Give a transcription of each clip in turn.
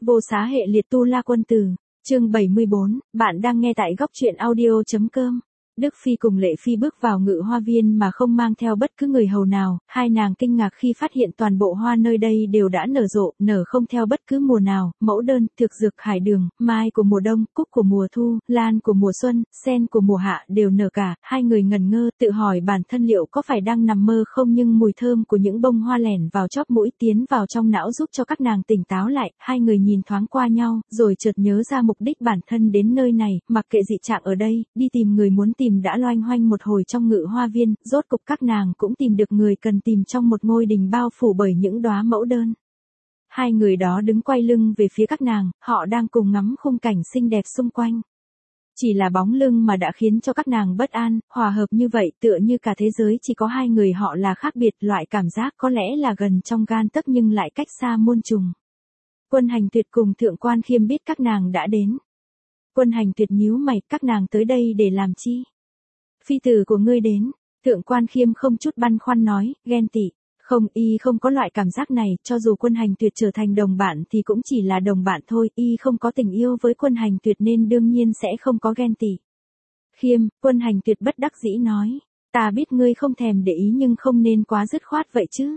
Vô xá hệ liệt tu la quân tử, chương 74, bạn đang nghe tại góc truyện audio.com. Đức Phi cùng Lệ Phi bước vào Ngự Hoa Viên mà không mang theo bất cứ người hầu nào, hai nàng kinh ngạc khi phát hiện toàn bộ hoa nơi đây đều đã nở rộ, nở không theo bất cứ mùa nào, mẫu đơn, thực dược, hải đường, mai của mùa đông, cúc của mùa thu, lan của mùa xuân, sen của mùa hạ đều nở cả, hai người ngẩn ngơ, tự hỏi bản thân liệu có phải đang nằm mơ không, nhưng mùi thơm của những bông hoa lẻn vào chóp mũi tiến vào trong não giúp cho các nàng tỉnh táo lại, hai người nhìn thoáng qua nhau, rồi chợt nhớ ra mục đích bản thân đến nơi này, mặc kệ dị trạng ở đây, đi tìm người muốn tìm đã loanh hoanh một hồi trong Ngự Hoa Viên, rốt cục các nàng cũng tìm được người cần tìm trong một ngôi đình bao phủ bởi những đóa mẫu đơn. Hai người đó đứng quay lưng về phía các nàng, họ đang cùng ngắm khung cảnh xinh đẹp xung quanh. Chỉ là bóng lưng mà đã khiến cho các nàng bất an, hòa hợp như vậy tựa như cả thế giới chỉ có hai người họ là khác biệt, loại cảm giác có lẽ là gần trong gan tấc nhưng lại cách xa muôn trùng. Quân Hành Tuyệt cùng Thượng Quan Khiêm biết các nàng đã đến. Quân Hành Tuyệt nhíu mày, các nàng tới đây để làm chi? Phi tử của ngươi đến, Thượng Quan Khiêm không chút băn khoăn nói, ghen tị. Không, y không có loại cảm giác này, cho dù Quân Hành Tuyệt trở thành đồng bạn thì cũng chỉ là đồng bạn thôi, y không có tình yêu với Quân Hành Tuyệt nên đương nhiên sẽ không có ghen tị. Khiêm, Quân Hành Tuyệt bất đắc dĩ nói, ta biết ngươi không thèm để ý nhưng không nên quá dứt khoát vậy chứ.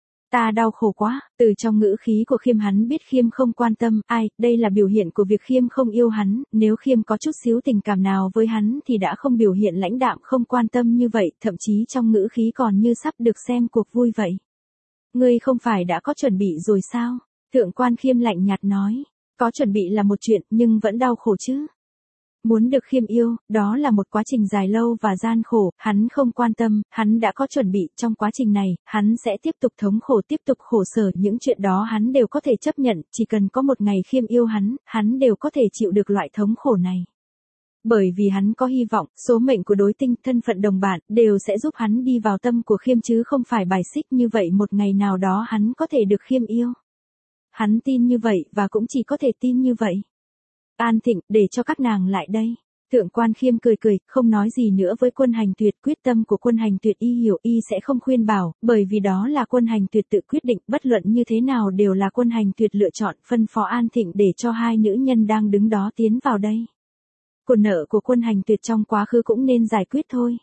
Ta đau khổ quá, từ trong ngữ khí của Khiêm hắn biết Khiêm không quan tâm, ai, đây là biểu hiện của việc Khiêm không yêu hắn, nếu Khiêm có chút xíu tình cảm nào với hắn thì đã không biểu hiện lãnh đạm không quan tâm như vậy, thậm chí trong ngữ khí còn như sắp được xem cuộc vui vậy. Ngươi không phải đã có chuẩn bị rồi sao? Thượng Quan Khiêm lạnh nhạt nói, có chuẩn bị là một chuyện nhưng vẫn đau khổ chứ. Muốn được Khiêm yêu, đó là một quá trình dài lâu và gian khổ, hắn không quan tâm, hắn đã có chuẩn bị, trong quá trình này, hắn sẽ tiếp tục thống khổ, tiếp tục khổ sở, những chuyện đó hắn đều có thể chấp nhận, chỉ cần có một ngày Khiêm yêu hắn đều có thể chịu được loại thống khổ này. Bởi vì hắn có hy vọng, số mệnh của đối tinh, thân phận đồng bạn, đều sẽ giúp hắn đi vào tâm của Khiêm chứ không phải bài xích, như vậy một ngày nào đó hắn có thể được Khiêm yêu. Hắn tin như vậy và cũng chỉ có thể tin như vậy. An Thịnh, để cho các nàng lại đây. Thượng Quan Khiêm cười cười, không nói gì nữa với Quân Hành Tuyệt, quyết tâm của Quân Hành Tuyệt y hiểu, y sẽ không khuyên bảo, bởi vì đó là Quân Hành Tuyệt tự quyết định, bất luận như thế nào đều là Quân Hành Tuyệt lựa chọn, phân phó An Thịnh để cho hai nữ nhân đang đứng đó tiến vào đây. Quyền nợ của Quân Hành Tuyệt trong quá khứ cũng nên giải quyết thôi.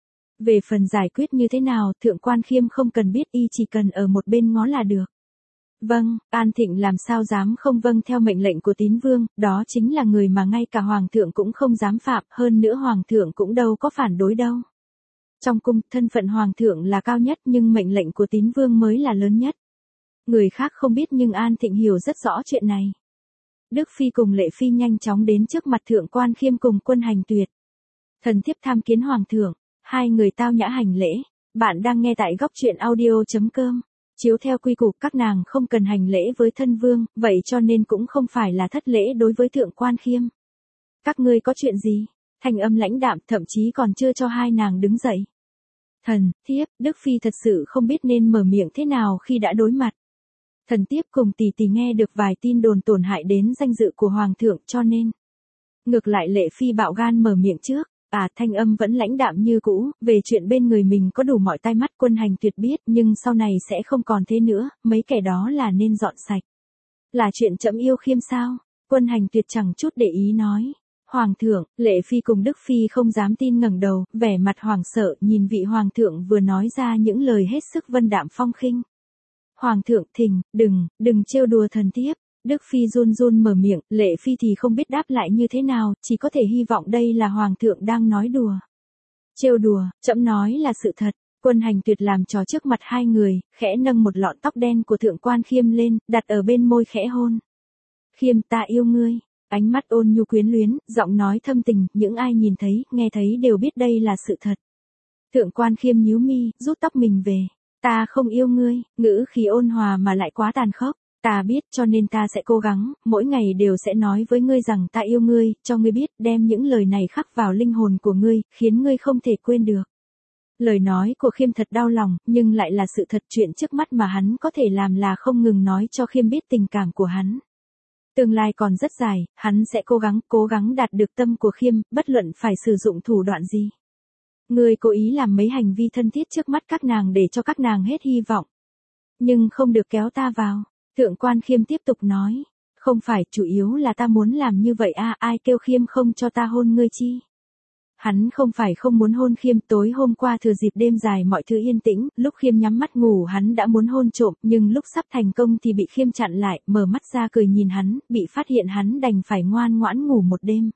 Về phần giải quyết như thế nào, Thượng Quan Khiêm không cần biết, y chỉ cần ở một bên ngó là được. Vâng, An Thịnh làm sao dám không vâng theo mệnh lệnh của Tín Vương, đó chính là người mà ngay cả Hoàng thượng cũng không dám phạm, hơn nữa Hoàng thượng cũng đâu có phản đối đâu. Trong cung, thân phận Hoàng thượng là cao nhất nhưng mệnh lệnh của Tín Vương mới là lớn nhất. Người khác không biết nhưng An Thịnh hiểu rất rõ chuyện này. Đức Phi cùng Lệ Phi nhanh chóng đến trước mặt Thượng Quan Khiêm cùng Quân Hành Tuyệt. Thần thiếp tham kiến Hoàng thượng, hai người tao nhã hành lễ, bạn đang nghe tại góc truyện audio.com. Chiếu theo quy củ các nàng không cần hành lễ với thân vương, vậy cho nên cũng không phải là thất lễ đối với Thượng Quan Khiêm. Các ngươi có chuyện gì? Thanh âm lãnh đạm thậm chí còn chưa cho hai nàng đứng dậy. Thần, thiếp, Đức Phi thật sự không biết nên mở miệng thế nào khi đã đối mặt. Thần thiếp cùng tỷ tỷ nghe được vài tin đồn tổn hại đến danh dự của Hoàng thượng cho nên. Ngược lại Lệ Phi bạo gan mở miệng trước. Thanh âm vẫn lãnh đạm như cũ, về chuyện bên người mình có đủ mọi tai mắt Quân Hành Tuyệt biết nhưng sau này sẽ không còn thế nữa, mấy kẻ đó là nên dọn sạch. Là chuyện trẫm yêu Khiêm sao? Quân Hành Tuyệt chẳng chút để ý nói. Hoàng thượng, Lệ Phi cùng Đức Phi không dám tin ngẩng đầu, vẻ mặt hoảng sợ nhìn vị Hoàng thượng vừa nói ra những lời hết sức vân đạm phong khinh. Hoàng thượng thỉnh, đừng trêu đùa thần thiếp. Đức Phi run run mở miệng, Lệ Phi thì không biết đáp lại như thế nào, chỉ có thể hy vọng đây là Hoàng thượng đang nói đùa. Trêu đùa, trẫm nói là sự thật. Quân Hành Tuyệt làm trò trước mặt hai người, khẽ nâng một lọn tóc đen của Thượng Quan Khiêm lên, đặt ở bên môi khẽ hôn. Khiêm, ta yêu ngươi. Ánh mắt ôn nhu quyến luyến, giọng nói thâm tình, những ai nhìn thấy, nghe thấy đều biết đây là sự thật. Thượng Quan Khiêm nhíu mi, rút tóc mình về. Ta không yêu ngươi, ngữ khí ôn hòa mà lại quá tàn khốc. Ta biết cho nên ta sẽ cố gắng, mỗi ngày đều sẽ nói với ngươi rằng ta yêu ngươi, cho ngươi biết, đem những lời này khắc vào linh hồn của ngươi, khiến ngươi không thể quên được. Lời nói của Khiêm thật đau lòng, nhưng lại là sự thật, chuyện trước mắt mà hắn có thể làm là không ngừng nói cho Khiêm biết tình cảm của hắn. Tương lai còn rất dài, hắn sẽ cố gắng đạt được tâm của Khiêm, bất luận phải sử dụng thủ đoạn gì. Ngươi cố ý làm mấy hành vi thân thiết trước mắt các nàng để cho các nàng hết hy vọng. Nhưng không được kéo ta vào. Thượng Quan Khiêm tiếp tục nói, Không phải, chủ yếu là ta muốn làm như vậy a, ai kêu Khiêm không cho ta hôn ngươi chi. Hắn không phải không muốn hôn Khiêm, tối hôm qua thừa dịp đêm dài mọi thứ yên tĩnh, lúc Khiêm nhắm mắt ngủ hắn đã muốn hôn trộm, nhưng lúc sắp thành công thì bị Khiêm chặn lại, mở mắt ra cười nhìn hắn, bị phát hiện hắn đành phải ngoan ngoãn ngủ một đêm.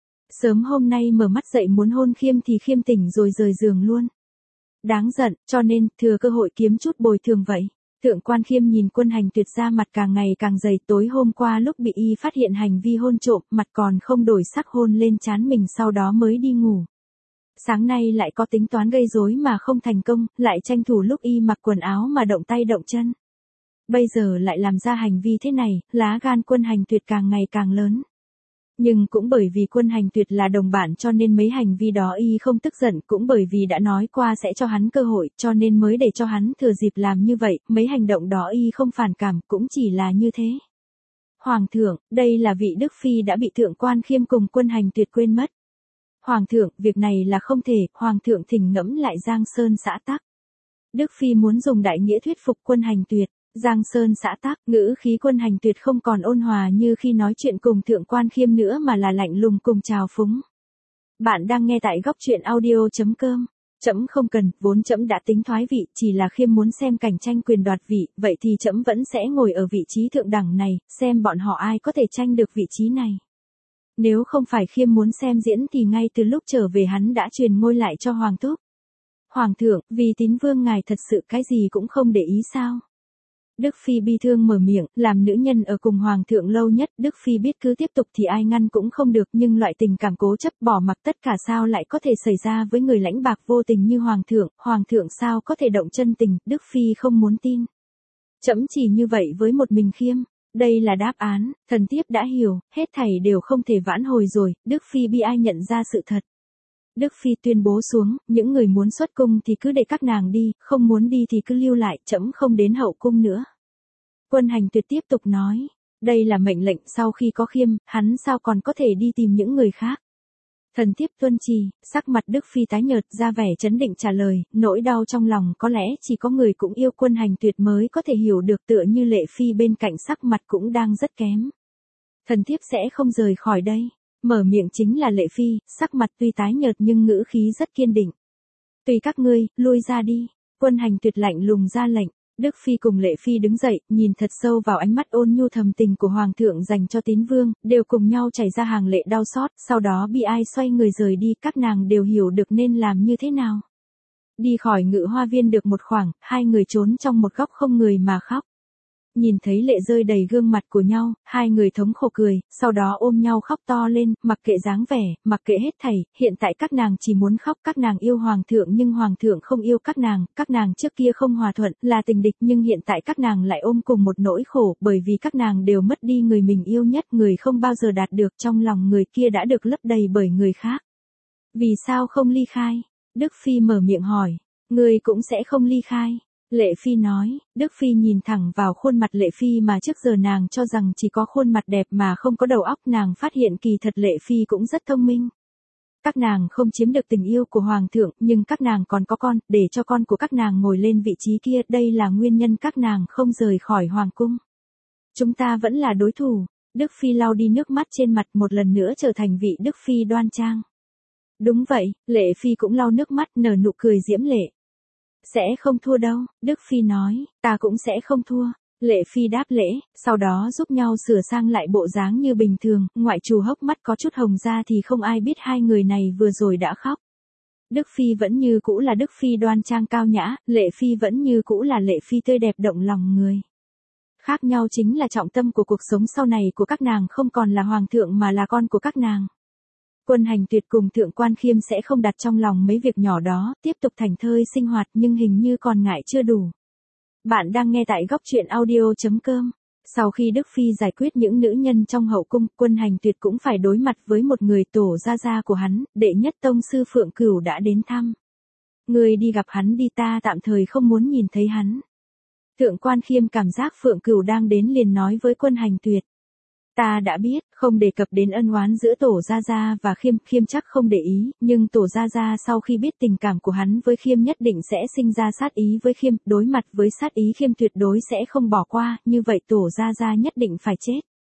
Sớm hôm nay mở mắt dậy muốn hôn Khiêm thì Khiêm tỉnh rồi rời giường luôn. Đáng giận, cho nên, thừa cơ hội kiếm chút bồi thường vậy. Thượng quan Khiêm nhìn Quân Hành Tuyệt ra mặt càng ngày càng dày, tối hôm qua lúc bị y phát hiện hành vi hôn trộm, mặt còn không đổi sắc hôn lên trán mình sau đó mới đi ngủ. Sáng nay lại có tính toán gây rối mà không thành công, lại tranh thủ lúc y mặc quần áo mà động tay động chân. Bây giờ lại làm ra hành vi thế này, lá gan Quân Hành Tuyệt càng ngày càng lớn. Nhưng cũng bởi vì Quân Hành Tuyệt là đồng bạn cho nên mấy hành vi đó y không tức giận, cũng bởi vì đã nói qua sẽ cho hắn cơ hội cho nên mới để cho hắn thừa dịp làm như vậy, mấy hành động đó y không phản cảm, cũng chỉ là như thế. Hoàng thượng, đây là vị Đức Phi đã bị Thượng quan Khiêm cùng Quân Hành Tuyệt quên mất. Hoàng thượng, việc này là không thể, Hoàng thượng thỉnh ngẫm lại Giang Sơn xã tắc. Đức Phi muốn dùng đại nghĩa thuyết phục Quân Hành Tuyệt. Giang Sơn xã tắc, ngữ khí Quân Hành Tuyệt không còn ôn hòa như khi nói chuyện cùng Thượng quan Khiêm nữa mà là lạnh lùng cùng trào phúng. Bạn đang nghe tại góc truyện audio.com. Trẫm không cần, vốn trẫm đã tính thoái vị, chỉ là Khiêm muốn xem cảnh tranh quyền đoạt vị, vậy thì trẫm vẫn sẽ ngồi ở vị trí thượng đẳng này, xem bọn họ ai có thể tranh được vị trí này. Nếu không phải Khiêm muốn xem diễn thì ngay từ lúc trở về hắn đã truyền ngôi lại cho Hoàng thúc. Hoàng thượng, vì tín vương ngài thật sự cái gì cũng không để ý sao? Đức Phi bi thương mở miệng, làm nữ nhân ở cùng Hoàng thượng lâu nhất, Đức Phi biết cứ tiếp tục thì ai ngăn cũng không được, nhưng loại tình cảm cố chấp bỏ mặc tất cả sao lại có thể xảy ra với người lãnh bạc vô tình như Hoàng thượng sao có thể động chân tình, Đức Phi không muốn tin. Trẫm chỉ như vậy với một mình Khiêm, đây là đáp án, thần thiếp đã hiểu, hết thảy đều không thể vãn hồi rồi, Đức Phi bi ai nhận ra sự thật. Đức Phi tuyên bố xuống, những người muốn xuất cung thì cứ để các nàng đi, không muốn đi thì cứ lưu lại, trẫm không đến hậu cung nữa. Quân Hành Tuyệt tiếp tục nói, đây là mệnh lệnh, sau khi có Khiêm, hắn sao còn có thể đi tìm những người khác. Thần thiếp tuân trì, sắc mặt Đức Phi tái nhợt ra vẻ trấn định trả lời, nỗi đau trong lòng có lẽ chỉ có người cũng yêu Quân Hành Tuyệt mới có thể hiểu được, tựa như Lệ Phi bên cạnh sắc mặt cũng đang rất kém. Thần thiếp sẽ không rời khỏi đây. Mở miệng chính là Lệ Phi, sắc mặt tuy tái nhợt nhưng ngữ khí rất kiên định. Tùy các ngươi, lui ra đi. Quân Hành Tuyệt lạnh lùng ra lệnh. Đức Phi cùng Lệ Phi đứng dậy, nhìn thật sâu vào ánh mắt ôn nhu thầm tình của Hoàng thượng dành cho tín vương, đều cùng nhau chảy ra hàng lệ đau xót, sau đó bi ai xoay người rời đi, các nàng đều hiểu được nên làm như thế nào. Đi khỏi Ngự Hoa Viên được một khoảng, hai người trốn trong một góc không người mà khóc. Nhìn thấy lệ rơi đầy gương mặt của nhau, hai người thống khổ cười, sau đó ôm nhau khóc to lên, mặc kệ dáng vẻ, mặc kệ hết thảy, hiện tại các nàng chỉ muốn khóc, các nàng yêu Hoàng thượng nhưng Hoàng thượng không yêu các nàng trước kia không hòa thuận, là tình địch nhưng hiện tại các nàng lại ôm cùng một nỗi khổ, bởi vì các nàng đều mất đi người mình yêu nhất, người không bao giờ đạt được trong lòng người kia đã được lấp đầy bởi người khác. Vì sao không ly khai? Đức Phi mở miệng hỏi, người cũng sẽ không ly khai. Lệ Phi nói, Đức Phi nhìn thẳng vào khuôn mặt Lệ Phi mà trước giờ nàng cho rằng chỉ có khuôn mặt đẹp mà không có đầu óc, nàng phát hiện kỳ thật Lệ Phi cũng rất thông minh. Các nàng không chiếm được tình yêu của Hoàng thượng, nhưng các nàng còn có con, để cho con của các nàng ngồi lên vị trí kia, đây là nguyên nhân các nàng không rời khỏi Hoàng cung. Chúng ta vẫn là đối thủ. Đức Phi lau đi nước mắt trên mặt, một lần nữa trở thành vị Đức Phi đoan trang. Đúng vậy, Lệ Phi cũng lau nước mắt nở nụ cười diễm lệ. Sẽ không thua đâu, Đức Phi nói, ta cũng sẽ không thua. Lệ Phi đáp lễ, sau đó giúp nhau sửa sang lại bộ dáng như bình thường, ngoại trừ hốc mắt có chút hồng ra thì không ai biết hai người này vừa rồi đã khóc. Đức Phi vẫn như cũ là Đức Phi đoan trang cao nhã, Lệ Phi vẫn như cũ là Lệ Phi tươi đẹp động lòng người. Khác nhau chính là trọng tâm của cuộc sống sau này của các nàng không còn là Hoàng thượng mà là con của các nàng. Quân Hành Tuyệt cùng Thượng quan Khiêm sẽ không đặt trong lòng mấy việc nhỏ đó, tiếp tục thành thơi sinh hoạt nhưng hình như còn ngại chưa đủ. Bạn đang nghe tại góc truyện audio.com. Sau khi Đức Phi giải quyết những nữ nhân trong hậu cung, Quân Hành Tuyệt cũng phải đối mặt với một người tổ gia gia của hắn, đệ nhất tông sư Phượng Cửu đã đến thăm. Người đi gặp hắn đi, ta tạm thời không muốn nhìn thấy hắn. Thượng quan Khiêm cảm giác Phượng Cửu đang đến liền nói với Quân Hành Tuyệt. Ta đã biết, không đề cập đến ân oán giữa Tổ Gia Gia và Khiêm chắc không để ý, nhưng Tổ Gia Gia sau khi biết tình cảm của hắn với Khiêm nhất định sẽ sinh ra sát ý với Khiêm, đối mặt với sát ý Khiêm tuyệt đối sẽ không bỏ qua, như vậy Tổ Gia Gia nhất định phải chết.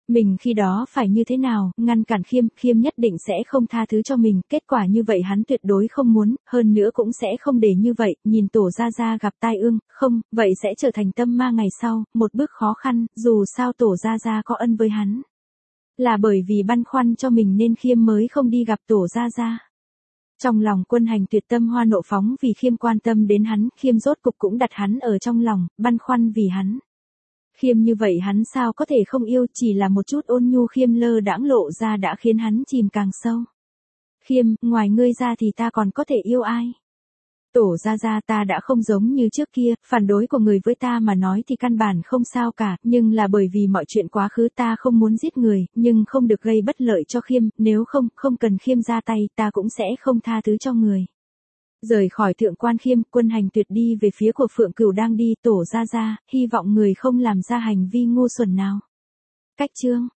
Mình khi đó phải như thế nào, ngăn cản Khiêm, Khiêm nhất định sẽ không tha thứ cho mình, kết quả như vậy hắn tuyệt đối không muốn, hơn nữa cũng sẽ không để như vậy, nhìn Tổ Gia Gia gặp tai ương, không, vậy sẽ trở thành tâm ma ngày sau, một bước khó khăn, dù sao Tổ Gia Gia có ân với hắn. Là bởi vì băn khoăn cho mình nên Khiêm mới không đi gặp Tổ Gia Gia. Trong lòng Quân Hành tuyệt tâm hoa nộ phóng vì Khiêm quan tâm đến hắn, Khiêm rốt cục cũng đặt hắn ở trong lòng, băn khoăn vì hắn. Khiêm như vậy hắn sao có thể không yêu, chỉ là một chút ôn nhu Khiêm lơ đãng lộ ra đã khiến hắn chìm càng sâu. Khiêm, ngoài ngươi ra thì ta còn có thể yêu ai? Tổ Gia Gia, ta đã không giống như trước kia, phản đối của người với ta mà nói thì căn bản không sao cả, nhưng là bởi vì mọi chuyện quá khứ ta không muốn giết người, nhưng không được gây bất lợi cho Khiêm, nếu không, không cần Khiêm ra tay, ta cũng sẽ không tha thứ cho người. Rời khỏi Thượng Quan Khiêm, Quân Hành tuyệt đi về phía của Phượng Cửu đang đi. Tổ Gia Gia, hy vọng người không làm ra hành vi ngu xuẩn nào. Cách chương